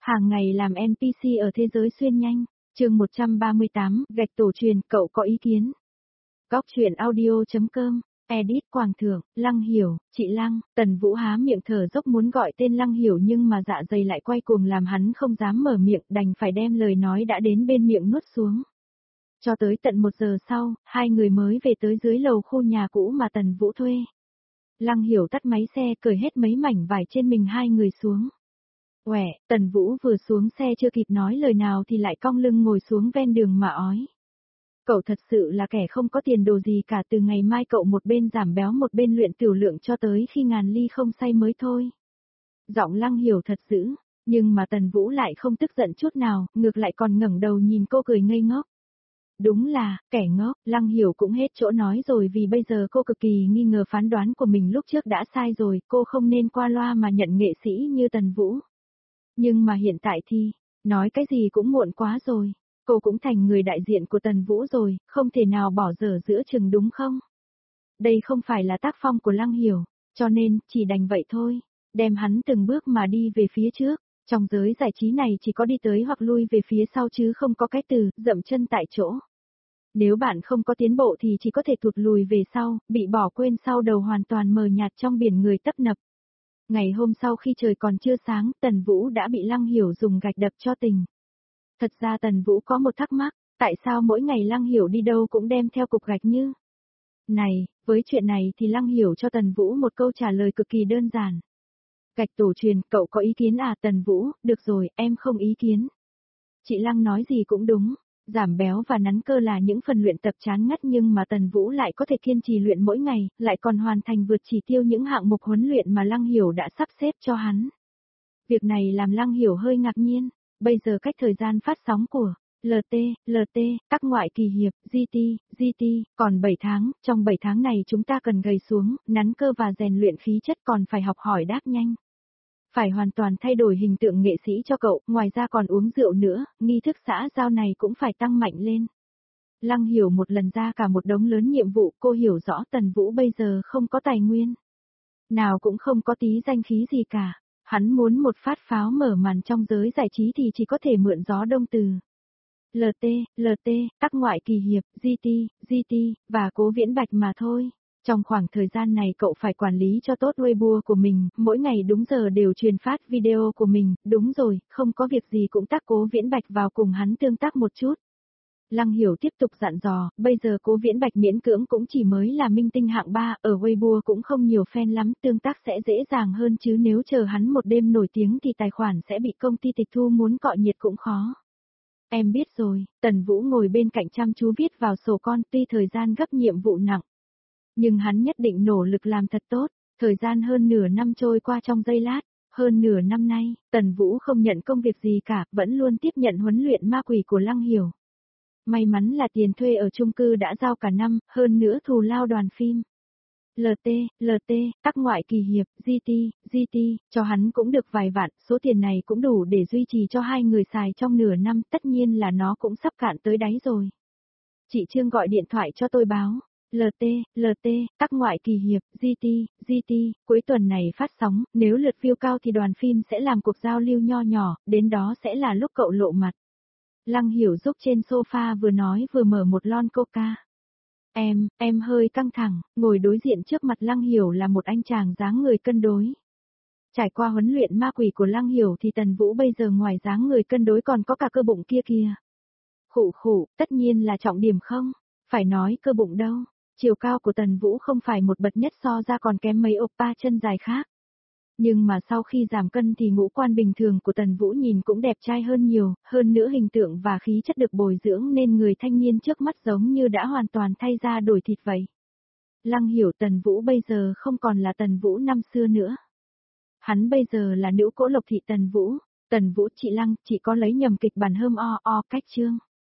Hàng ngày làm NPC ở thế giới xuyên nhanh. Chương 138, gạch tổ truyền, cậu có ý kiến? Góc truyện audio.com, edit Quảng Thượng, Lăng Hiểu, chị Lăng, Tần Vũ há miệng thở dốc muốn gọi tên Lăng Hiểu nhưng mà dạ dày lại quay cuồng làm hắn không dám mở miệng, đành phải đem lời nói đã đến bên miệng nuốt xuống. Cho tới tận 1 giờ sau, hai người mới về tới dưới lầu khu nhà cũ mà Tần Vũ thuê. Lăng Hiểu tắt máy xe, cởi hết mấy mảnh vải trên mình hai người xuống. Quẻ, Tần Vũ vừa xuống xe chưa kịp nói lời nào thì lại cong lưng ngồi xuống ven đường mà ói. Cậu thật sự là kẻ không có tiền đồ gì cả, từ ngày mai cậu một bên giảm béo một bên luyện tiểu lượng cho tới khi ngàn ly không say mới thôi. Giọng Lăng Hiểu thật dữ, nhưng mà Tần Vũ lại không tức giận chút nào, ngược lại còn ngẩng đầu nhìn cô cười ngây ngốc. Đúng là, kẻ ngốc, Lăng Hiểu cũng hết chỗ nói rồi vì bây giờ cô cực kỳ nghi ngờ phán đoán của mình lúc trước đã sai rồi, cô không nên qua loa mà nhận nghệ sĩ như Tần Vũ. Nhưng mà hiện tại thì, nói cái gì cũng muộn quá rồi, cô cũng thành người đại diện của Tần Vũ rồi, không thể nào bỏ dở giữa chừng đúng không? Đây không phải là tác phong của Lăng Hiểu, cho nên, chỉ đành vậy thôi, đem hắn từng bước mà đi về phía trước, trong giới giải trí này chỉ có đi tới hoặc lui về phía sau chứ không có cái từ, dậm chân tại chỗ. Nếu bạn không có tiến bộ thì chỉ có thể tụt lùi về sau, bị bỏ quên sau đầu hoàn toàn mờ nhạt trong biển người tấp nập. Ngày hôm sau khi trời còn chưa sáng, Tần Vũ đã bị Lăng Hiểu dùng gạch đập cho tỉnh. Thật ra Tần Vũ có một thắc mắc, tại sao mỗi ngày Lăng Hiểu đi đâu cũng đem theo cục gạch như này, với chuyện này thì Lăng Hiểu cho Tần Vũ một câu trả lời cực kỳ đơn giản. Gạch tổ truyền, cậu có ý kiến à? Tần Vũ, được rồi, em không ý kiến. Chị Lăng nói gì cũng đúng, giảm béo và nắn cơ là những phần luyện tập chán ngắt nhưng mà Tần Vũ lại có thể kiên trì luyện mỗi ngày, lại còn hoàn thành vượt chỉ tiêu những hạng mục huấn luyện mà Lăng Hiểu đã sắp xếp cho hắn. Việc này làm Lăng Hiểu hơi ngạc nhiên, bây giờ cách thời gian phát sóng của LT, các ngoại kỳ hiệp, GT, còn 7 tháng, trong 7 tháng này chúng ta cần gầy xuống, nắn cơ và rèn luyện khí chất, còn phải học hỏi đáp nhanh. Phải hoàn toàn thay đổi hình tượng nghệ sĩ cho cậu, ngoài ra còn uống rượu nữa, nghi thức xã giao này cũng phải tăng mạnh lên. Lăng Hiểu một lần ra cả một đống lớn nhiệm vụ, cô hiểu rõ Tần Vũ bây giờ không có tài nguyên. Nào cũng không có tí danh khí gì cả. Hắn muốn một phát pháo mở màn trong giới giải trí thì chỉ có thể mượn gió đông từ LT, các ngoại kỳ hiệp, GT, và Cố Viễn Bạch mà thôi. Trong khoảng thời gian này cậu phải quản lý cho tốt Weibo của mình, mỗi ngày đúng giờ đều truyền phát video của mình, đúng rồi, không có việc gì cũng tác Cố Viễn Bạch vào cùng hắn tương tác một chút. Lăng Hiểu tiếp tục dặn dò, bây giờ Cố Viễn Bạch miễn cưỡng cũng chỉ mới là minh tinh hạng 3, ở Weibo cũng không nhiều fan lắm, tương tác sẽ dễ dàng hơn chứ nếu chờ hắn một đêm nổi tiếng thì tài khoản sẽ bị công ty tịch thu, muốn cọ nhiệt cũng khó. Em biết rồi, Tần Vũ ngồi bên cạnh chăm chú viết vào sổ con, tuy thời gian gấp nhiệm vụ nặng. Nhưng hắn nhất định nỗ lực làm thật tốt, thời gian hơn nửa năm trôi qua trong giây lát, hơn nửa năm nay, Tần Vũ không nhận công việc gì cả, vẫn luôn tiếp nhận huấn luyện ma quỷ của Lăng Hiểu. May mắn là tiền thuê ở chung cư đã giao cả năm, hơn nữa thù lao đoàn phim. LT, các ngoại kỳ hiệp, GT, cho hắn cũng được vài vạn, số tiền này cũng đủ để duy trì cho hai người xài trong nửa năm, tất nhiên là nó cũng sắp cạn tới đáy rồi. Chị Trương gọi điện thoại cho tôi báo. LT, các ngoại kỳ hiệp, GT, cuối tuần này phát sóng, nếu lượt view cao thì đoàn phim sẽ làm cuộc giao lưu nho nhỏ, đến đó sẽ là lúc cậu lộ mặt. Lăng Hiểu giúp trên sofa vừa nói vừa mở một lon coca. Em hơi căng thẳng, ngồi đối diện trước mặt Lăng Hiểu là một anh chàng dáng người cân đối. Trải qua huấn luyện ma quỷ của Lăng Hiểu thì Tần Vũ bây giờ ngoài dáng người cân đối còn có cả cơ bụng kia kìa. Khụ, tất nhiên là trọng điểm không, phải nói cơ bụng đâu. Chiều cao của Tần Vũ không phải một bậc nhất, so ra còn kém mấy oppa chân dài khác. Nhưng mà sau khi giảm cân thì ngũ quan bình thường của Tần Vũ nhìn cũng đẹp trai hơn nhiều, hơn nữa hình tượng và khí chất được bồi dưỡng nên người thanh niên trước mắt giống như đã hoàn toàn thay da đổi thịt vậy. Lăng Hiểu Tần Vũ bây giờ không còn là Tần Vũ năm xưa nữa. Hắn bây giờ là nữ cỗ Lộc Thị Tần Vũ, chị Lăng, chị có lấy nhầm kịch bản hôm cách chương.